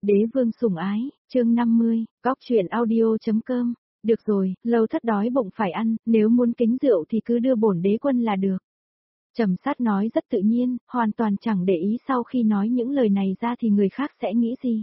Đế vương sủng ái, chương 50, góc chuyện audio.com. Được rồi, Lâu Thất đói bụng phải ăn, nếu muốn kính rượu thì cứ đưa bổn đế quân là được. Trầm Sát nói rất tự nhiên, hoàn toàn chẳng để ý sau khi nói những lời này ra thì người khác sẽ nghĩ gì.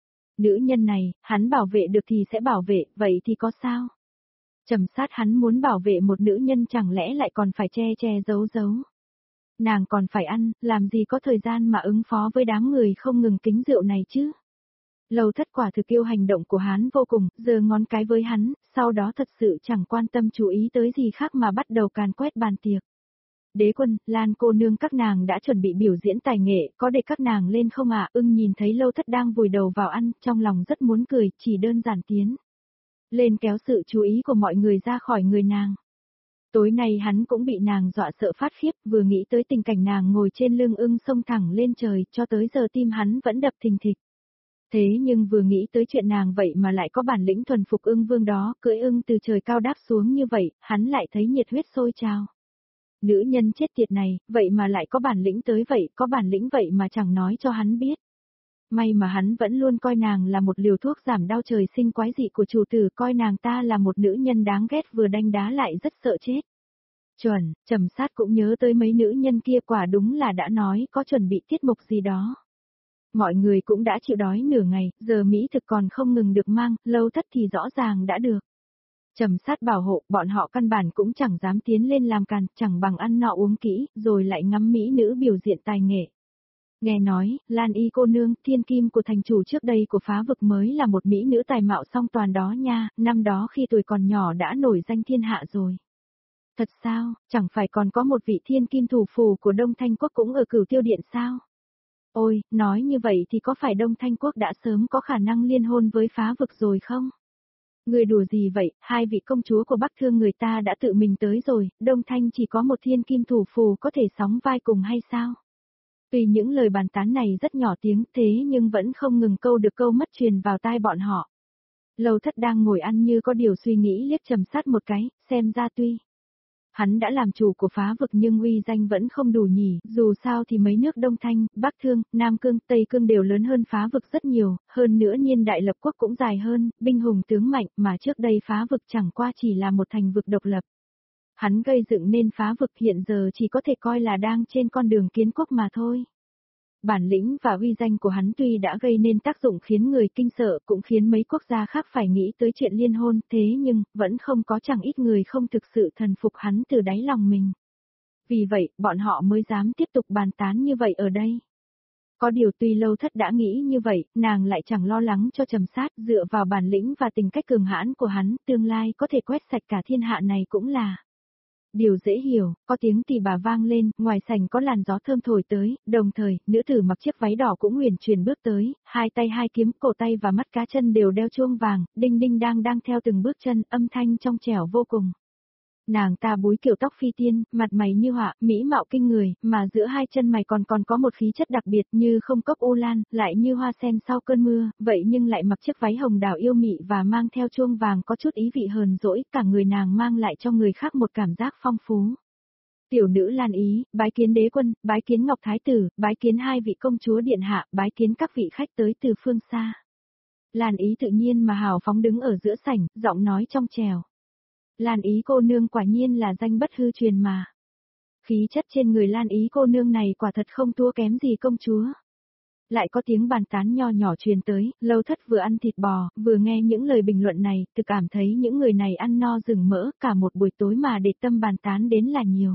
Nữ nhân này, hắn bảo vệ được thì sẽ bảo vệ, vậy thì có sao? Trầm Sát hắn muốn bảo vệ một nữ nhân chẳng lẽ lại còn phải che che giấu giấu. Nàng còn phải ăn, làm gì có thời gian mà ứng phó với đám người không ngừng kính rượu này chứ. Lâu Thất quả thực yêu hành động của hắn vô cùng, giơ ngón cái với hắn, sau đó thật sự chẳng quan tâm chú ý tới gì khác mà bắt đầu càn quét bàn tiệc. Đế quân, Lan cô nương các nàng đã chuẩn bị biểu diễn tài nghệ, có để các nàng lên không ạ? Ưng nhìn thấy Lâu Thất đang vùi đầu vào ăn, trong lòng rất muốn cười, chỉ đơn giản tiến lên kéo sự chú ý của mọi người ra khỏi người nàng. Tối nay hắn cũng bị nàng dọa sợ phát khiếp, vừa nghĩ tới tình cảnh nàng ngồi trên lưng Ưng xông thẳng lên trời, cho tới giờ tim hắn vẫn đập thình thịch. Thế nhưng vừa nghĩ tới chuyện nàng vậy mà lại có bản lĩnh thuần phục Ưng vương đó, cưỡi Ưng từ trời cao đáp xuống như vậy, hắn lại thấy nhiệt huyết sôi trào. Nữ nhân chết tiệt này, vậy mà lại có bản lĩnh tới vậy, có bản lĩnh vậy mà chẳng nói cho hắn biết. May mà hắn vẫn luôn coi nàng là một liều thuốc giảm đau trời sinh quái dị của chủ tử, coi nàng ta là một nữ nhân đáng ghét vừa đanh đá lại rất sợ chết. Chuẩn, Trầm Sát cũng nhớ tới mấy nữ nhân kia, quả đúng là đã nói có chuẩn bị tiết mục gì đó. Mọi người cũng đã chịu đói nửa ngày, giờ mỹ thực còn không ngừng được mang, Lâu Thất thì rõ ràng đã được. Trầm Sát bảo hộ, bọn họ căn bản cũng chẳng dám tiến lên làm càn, chẳng bằng ăn nọ uống kỹ, rồi lại ngắm mỹ nữ biểu diễn tài nghệ. Nghe nói, Lan Y cô nương, thiên kim của thành chủ trước đây của phá vực mới là một mỹ nữ tài mạo song toàn đó nha, năm đó khi tuổi còn nhỏ đã nổi danh thiên hạ rồi. Thật sao, chẳng phải còn có một vị thiên kim thủ phủ của Đông Thanh Quốc cũng ở Cửu Tiêu Điện sao? Ôi, nói như vậy thì có phải Đông Thanh Quốc đã sớm có khả năng liên hôn với phá vực rồi không? Người đùa gì vậy, hai vị công chúa của Bắc Thương người ta đã tự mình tới rồi, Đông Thanh chỉ có một thiên kim thủ phù có thể sóng vai cùng hay sao? Tuy những lời bàn tán này rất nhỏ tiếng thế nhưng vẫn không ngừng câu được câu mất truyền vào tai bọn họ. Lâu Thất đang ngồi ăn như có điều suy nghĩ liếc Trầm Sát một cái, xem ra tuy hắn đã làm chủ của phá vực nhưng uy danh vẫn không đủ nhỉ, dù sao thì mấy nước Đông Thanh, Bắc Thương, Nam Cương, Tây Cương đều lớn hơn phá vực rất nhiều, hơn nữa niên đại lập quốc cũng dài hơn, binh hùng tướng mạnh mà trước đây phá vực chẳng qua chỉ là một thành vực độc lập. Hắn gây dựng nên phá vực hiện giờ chỉ có thể coi là đang trên con đường kiến quốc mà thôi. Bản lĩnh và uy danh của hắn tuy đã gây nên tác dụng khiến người kinh sợ cũng khiến mấy quốc gia khác phải nghĩ tới chuyện liên hôn, thế nhưng, vẫn không có chẳng ít người không thực sự thần phục hắn từ đáy lòng mình. Vì vậy, bọn họ mới dám tiếp tục bàn tán như vậy ở đây. Có điều tuy Lâu Thất đã nghĩ như vậy, nàng lại chẳng lo lắng cho Trầm Sát, dựa vào bản lĩnh và tình cách cường hãn của hắn, tương lai có thể quét sạch cả thiên hạ này cũng là điều dễ hiểu. Có tiếng tỳ bà vang lên, ngoài sảnh có làn gió thơm thổi tới, đồng thời, nữ tử mặc chiếc váy đỏ cũng huyền chuyển bước tới, hai tay hai kiếm, cổ tay và mắt cá chân đều đeo chuông vàng, đinh đinh đang theo từng bước chân, âm thanh trong trẻo vô cùng. Nàng ta búi kiểu tóc phi tiên, mặt mày như họa, mỹ mạo kinh người, mà giữa hai chân mày còn có một khí chất đặc biệt như không cốc ô lan, lại như hoa sen sau cơn mưa, vậy nhưng lại mặc chiếc váy hồng đào yêu mị và mang theo chuông vàng có chút ý vị hờn dỗi, cả người nàng mang lại cho người khác một cảm giác phong phú. Tiểu nữ Lan Ý, bái kiến đế quân, bái kiến Ngọc Thái Tử, bái kiến hai vị công chúa điện hạ, bái kiến các vị khách tới từ phương xa. Lan Ý tự nhiên mà hào phóng đứng ở giữa sảnh, giọng nói trong trẻo. Lan Ý cô nương quả nhiên là danh bất hư truyền mà. Khí chất trên người Lan Ý cô nương này quả thật không thua kém gì công chúa. Lại có tiếng bàn tán nho nhỏ truyền tới, Lâu Thất vừa ăn thịt bò, vừa nghe những lời bình luận này, tự cảm thấy những người này ăn no rừng mỡ, cả một buổi tối mà để tâm bàn tán đến là nhiều.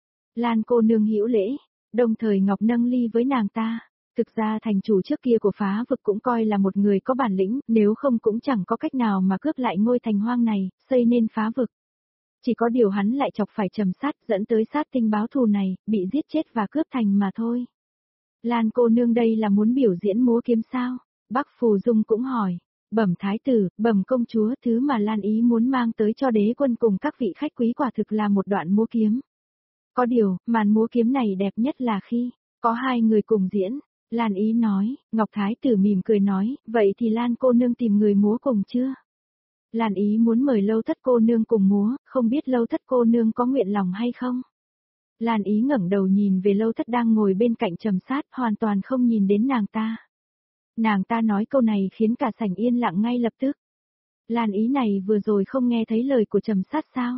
Lan cô nương hữu lễ, đồng thời Ngọc nâng ly với nàng ta. Thực ra thành chủ trước kia của phá vực cũng coi là một người có bản lĩnh, nếu không cũng chẳng có cách nào mà cướp lại ngôi thành hoang này, xây nên phá vực. Chỉ có điều hắn lại chọc phải Trầm Sát, dẫn tới sát tinh báo thù này, bị giết chết và cướp thành mà thôi. Lan cô nương đây là muốn biểu diễn múa kiếm sao? Bắc Phù Dung cũng hỏi. Bẩm thái tử, bẩm công chúa, thứ mà Lan Ý muốn mang tới cho đế quân cùng các vị khách quý quả thực là một đoạn múa kiếm. Có điều, màn múa kiếm này đẹp nhất là khi có hai người cùng diễn. Lan Ý nói, Ngọc Thái Tử mỉm cười nói, vậy thì Lan cô nương tìm người múa cùng chưa? Lan Ý muốn mời Lâu Thất cô nương cùng múa, không biết Lâu Thất cô nương có nguyện lòng hay không? Lan Ý ngẩng đầu nhìn về Lâu Thất đang ngồi bên cạnh Trầm Sát, hoàn toàn không nhìn đến nàng ta. Nàng ta nói câu này khiến cả sảnh yên lặng ngay lập tức. Lan Ý này vừa rồi không nghe thấy lời của Trầm Sát sao?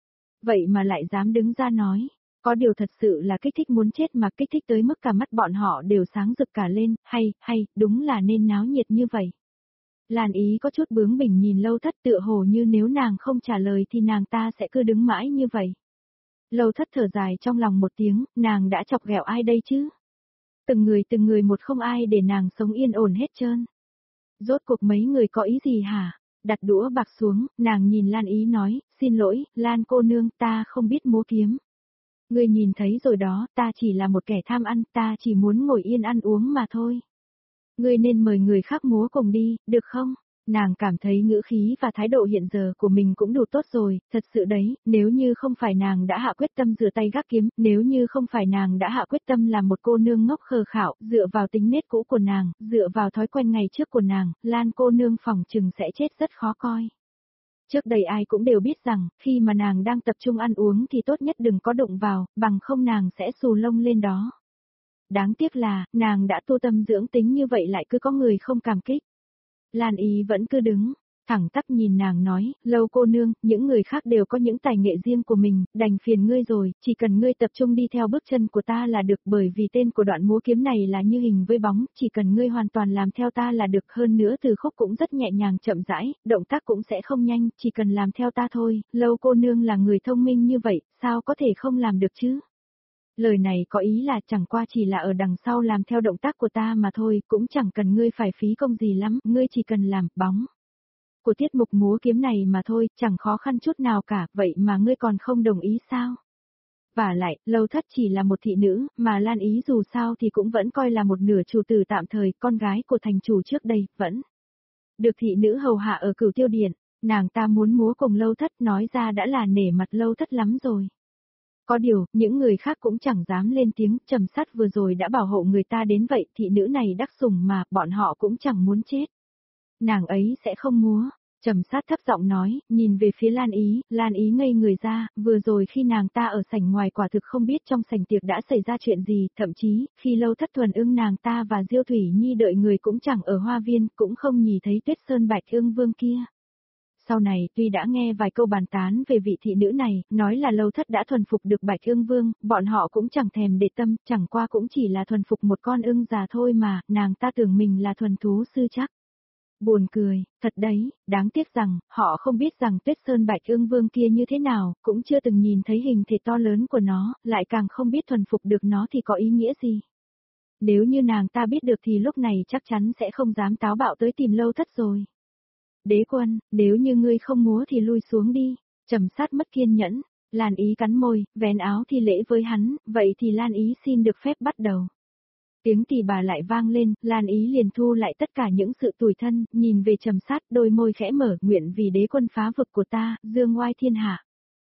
Vậy mà lại dám đứng ra nói. Có điều thật sự là kích thích muốn chết mà kích thích tới mức cả mắt bọn họ đều sáng rực cả lên, hay, đúng là nên náo nhiệt như vậy. Lan Ý có chút bướng bỉnh nhìn Lâu Thất tựa hồ như nếu nàng không trả lời thì nàng ta sẽ cứ đứng mãi như vậy. Lâu Thất thở dài trong lòng một tiếng, nàng đã chọc ghẹo ai đây chứ? Từng người một không ai để nàng sống yên ổn hết trơn. Rốt cuộc mấy người có ý gì hả? Đặt đũa bạc xuống, nàng nhìn Lan Ý nói, xin lỗi, Lan cô nương, ta không biết múa kiếm. Ngươi nhìn thấy rồi đó, ta chỉ là một kẻ tham ăn, ta chỉ muốn ngồi yên ăn uống mà thôi. Ngươi nên mời người khác múa cùng đi, được không? Nàng cảm thấy ngữ khí và thái độ hiện giờ của mình cũng đủ tốt rồi, thật sự đấy, nếu như không phải nàng đã hạ quyết tâm rửa tay gác kiếm, nếu như không phải nàng đã hạ quyết tâm làm một cô nương ngốc khờ khạo, dựa vào tính nết cũ của nàng, dựa vào thói quen ngày trước của nàng, Lan cô nương phỏng chừng sẽ chết rất khó coi. Trước đây ai cũng đều biết rằng, khi mà nàng đang tập trung ăn uống thì tốt nhất đừng có đụng vào, bằng không nàng sẽ xù lông lên đó. Đáng tiếc là, nàng đã tu tâm dưỡng tính như vậy lại cứ có người không cảm kích. Lan Ý vẫn cứ đứng, thẳng tắp nhìn nàng nói, Lâu cô nương, những người khác đều có những tài nghệ riêng của mình, đành phiền ngươi rồi, chỉ cần ngươi tập trung đi theo bước chân của ta là được, bởi vì tên của đoạn múa kiếm này là như hình với bóng, chỉ cần ngươi hoàn toàn làm theo ta là được, hơn nữa từ khúc cũng rất nhẹ nhàng chậm rãi, động tác cũng sẽ không nhanh, chỉ cần làm theo ta thôi, Lâu cô nương là người thông minh như vậy, sao có thể không làm được chứ? Lời này có ý là chẳng qua chỉ là ở đằng sau làm theo động tác của ta mà thôi, cũng chẳng cần ngươi phải phí công gì lắm, ngươi chỉ cần làm bóng của tiết mục múa kiếm này mà thôi, chẳng khó khăn chút nào cả, vậy mà ngươi còn không đồng ý sao? Vả lại, Lâu Thất chỉ là một thị nữ, mà Lan Ý dù sao thì cũng vẫn coi là một nửa chủ tử tạm thời, con gái của thành chủ trước đây, vẫn được thị nữ hầu hạ ở Cửu Tiêu Điện, nàng ta muốn múa cùng Lâu Thất nói ra đã là nể mặt Lâu Thất lắm rồi. Có điều, những người khác cũng chẳng dám lên tiếng, Trầm Sát vừa rồi đã bảo hộ người ta đến vậy, thị nữ này đắc sủng mà, bọn họ cũng chẳng muốn chết. Nàng ấy sẽ không múa. Trầm Sát thấp giọng nói, nhìn về phía Lan Ý ngây người ra, vừa rồi khi nàng ta ở sảnh ngoài quả thực không biết trong sảnh tiệc đã xảy ra chuyện gì, thậm chí, khi Lâu Thất Thuần Ưng nàng ta và Diêu Thủy Nhi đợi người cũng chẳng ở hoa viên, cũng không nhìn thấy Tuyết Sơn Bạch Ưng Vương kia. Sau này, tuy đã nghe vài câu bàn tán về vị thị nữ này, nói là Lâu Thất đã thuần phục được Bạch Ưng Vương, bọn họ cũng chẳng thèm để tâm, chẳng qua cũng chỉ là thuần phục một con ưng già thôi mà, nàng ta tưởng mình là thuần thú sư chắc. Buồn cười, thật đấy, đáng tiếc rằng, họ không biết rằng Tuyết Sơn Bạch Ưng Vương kia như thế nào, cũng chưa từng nhìn thấy hình thể to lớn của nó, lại càng không biết thuần phục được nó thì có ý nghĩa gì. Nếu như nàng ta biết được thì lúc này chắc chắn sẽ không dám táo bạo tới tìm Lâu Thất rồi. Đế quân, nếu như ngươi không múa thì lui xuống đi. Trầm Sát mất kiên nhẫn, Lan Ý cắn môi, vén áo thi lễ với hắn, vậy thì Lan Ý xin được phép bắt đầu. Tiếng tỳ bà lại vang lên, Lan Ý liền thu lại tất cả những sự tủi thân, nhìn về Trầm Sát, đôi môi khẽ mở, nguyện vì đế quân phá vực của ta, dương oai thiên hạ.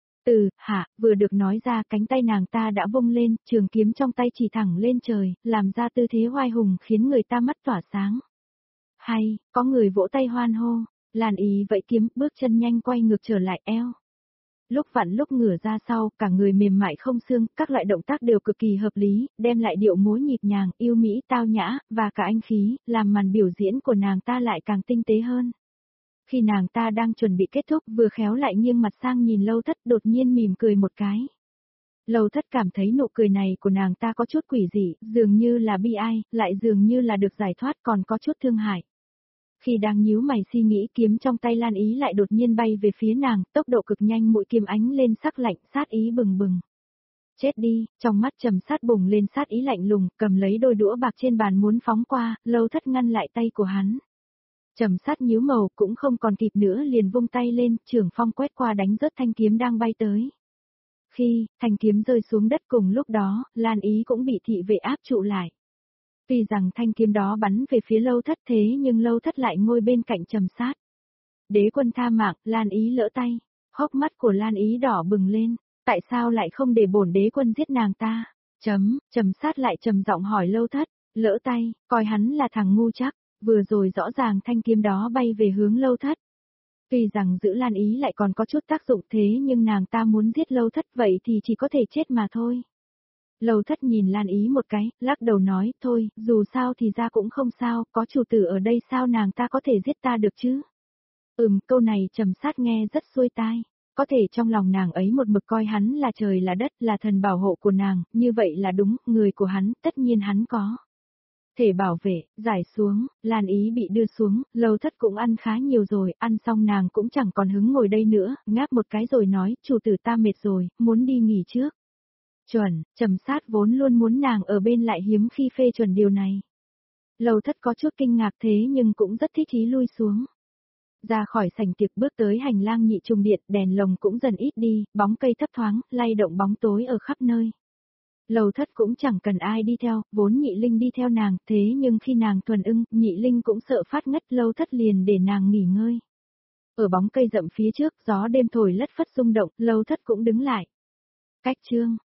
Hạ, vừa được nói ra, cánh tay nàng ta đã vung lên, trường kiếm trong tay chỉ thẳng lên trời, làm ra tư thế oai hùng khiến người ta mắt tỏa sáng. Hay, có người vỗ tay hoan hô. Lan Ý vẫy kiếm, bước chân nhanh quay ngược trở lại eo. Lúc vặn lúc ngửa ra sau, cả người mềm mại không xương, các loại động tác đều cực kỳ hợp lý, đem lại điệu múa nhịp nhàng, yêu mỹ, tao nhã, và cả anh khí, làm màn biểu diễn của nàng ta lại càng tinh tế hơn. Khi nàng ta đang chuẩn bị kết thúc, vừa khéo lại nghiêng mặt sang nhìn Lâu Thất, đột nhiên mỉm cười một cái. Lâu Thất cảm thấy nụ cười này của nàng ta có chút quỷ dị, dường như là bi ai, lại dường như là được giải thoát, còn có chút thương hại. Khi đang nhíu mày suy nghĩ, kiếm trong tay Lan Ý lại đột nhiên bay về phía nàng, tốc độ cực nhanh, mũi kiếm ánh lên sắc lạnh, sát ý bừng bừng. Chết đi, trong mắt Trầm Sát bùng lên sát ý lạnh lùng, cầm lấy đôi đũa bạc trên bàn muốn phóng qua, Lâu Thất ngăn lại tay của hắn. Trầm Sát nhíu màu, cũng không còn kịp nữa liền vung tay lên, trưởng phong quét qua đánh rớt thanh kiếm đang bay tới. Khi thanh kiếm rơi xuống đất cùng lúc đó, Lan Ý cũng bị thị vệ áp trụ lại. Tuy rằng thanh kiếm đó bắn về phía Lâu Thất thế nhưng Lâu Thất lại ngồi bên cạnh Trầm Sát. Đế quân tha mạng, Lan Ý lỡ tay. Hốc mắt của Lan Ý đỏ bừng lên. Tại sao lại không để bổn đế quân giết nàng ta? Trầm Sát lại trầm giọng hỏi Lâu Thất. Lỡ tay, coi hắn là thằng ngu chắc. Vừa rồi rõ ràng thanh kiếm đó bay về hướng Lâu Thất. Tuy rằng giữ Lan Ý lại còn có chút tác dụng thế nhưng nàng ta muốn giết Lâu Thất vậy thì chỉ có thể chết mà thôi. Lâu Thất nhìn Lan Ý một cái, lắc đầu nói, thôi, dù sao thì ra cũng không sao, có chủ tử ở đây sao nàng ta có thể giết ta được chứ? Câu này Trầm Sát nghe rất xuôi tai. Có thể trong lòng nàng ấy một mực coi hắn là trời là đất, là thần bảo hộ của nàng, như vậy là đúng, người của hắn, tất nhiên hắn có thể bảo vệ, giải xuống, Lan Ý bị đưa xuống, Lâu Thất cũng ăn khá nhiều rồi, ăn xong nàng cũng chẳng còn hứng ngồi đây nữa, ngáp một cái rồi nói, chủ tử ta mệt rồi, muốn đi nghỉ trước. Chuẩn, Trầm Sát vốn luôn muốn nàng ở bên lại hiếm khi phê chuẩn điều này. Lâu Thất có chút kinh ngạc thế nhưng cũng rất thích ý lui xuống. Ra khỏi sảnh tiệc bước tới hành lang nhị trùng điện, đèn lồng cũng dần ít đi, bóng cây thấp thoáng, lay động bóng tối ở khắp nơi. Lầu Thất cũng chẳng cần ai đi theo, vốn Nhị Linh đi theo nàng, thế nhưng khi nàng thuần ưng, Nhị Linh cũng sợ phát ngất, Lâu Thất liền để nàng nghỉ ngơi. Ở bóng cây rậm phía trước, gió đêm thổi lất phất rung động, Lâu Thất cũng đứng lại. Cách chương